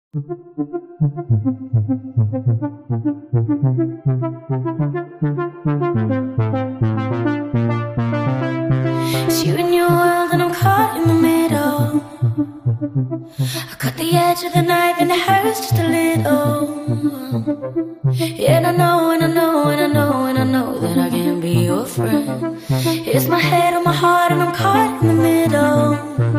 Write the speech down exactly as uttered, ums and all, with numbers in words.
It's you and your world and I'm caught in the middle. I cut the edge of the knife and it hurts just a little. And I know, and I know, and I know, and I know that I can't be your friend. It's my head on my heart and I'm caught in the middle.